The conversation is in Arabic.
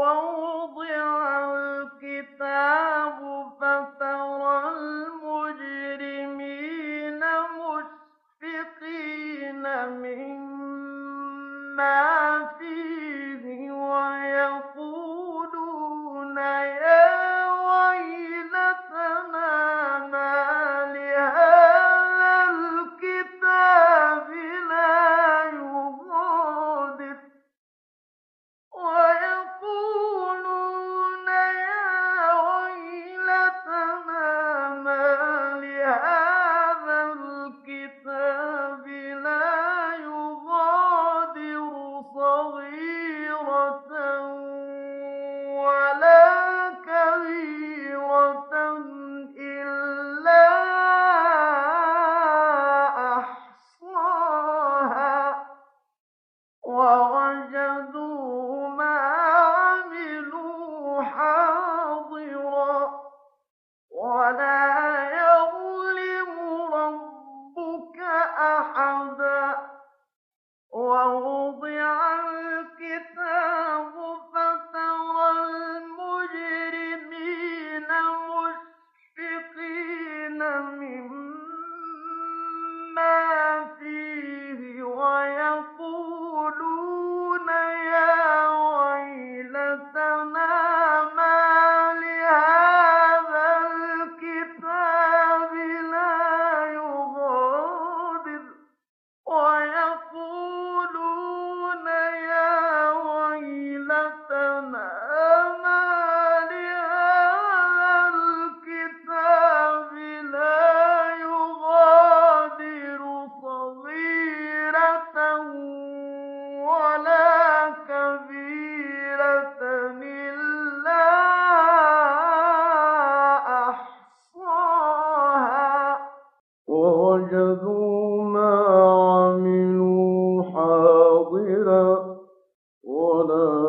ووضع الكتاب فترى المجرمين مشفقين مما فيه ويقولون يا ويلتنا ما لهذا الكتاب لا يغادر ويقولون يا ويلتنا ما لهذا الكتاب لا يغادر صغيرة ولا كبيرة إلا أحصاها ووجدوا ما عملوا حاضرا ولا يظلم ربك أحدا ووضع الكتاب فترى المجرمين مشفقين مما فيه ويقولون يا ويلتنا ما لهذا الكتاب لا يغادر ويقولون يا ويلتنا ما لهذا الكتاب لا يغادر صغيرة ولا كبيرة إلا أحصاها ووجدوا ما عملوا حاضرا ولا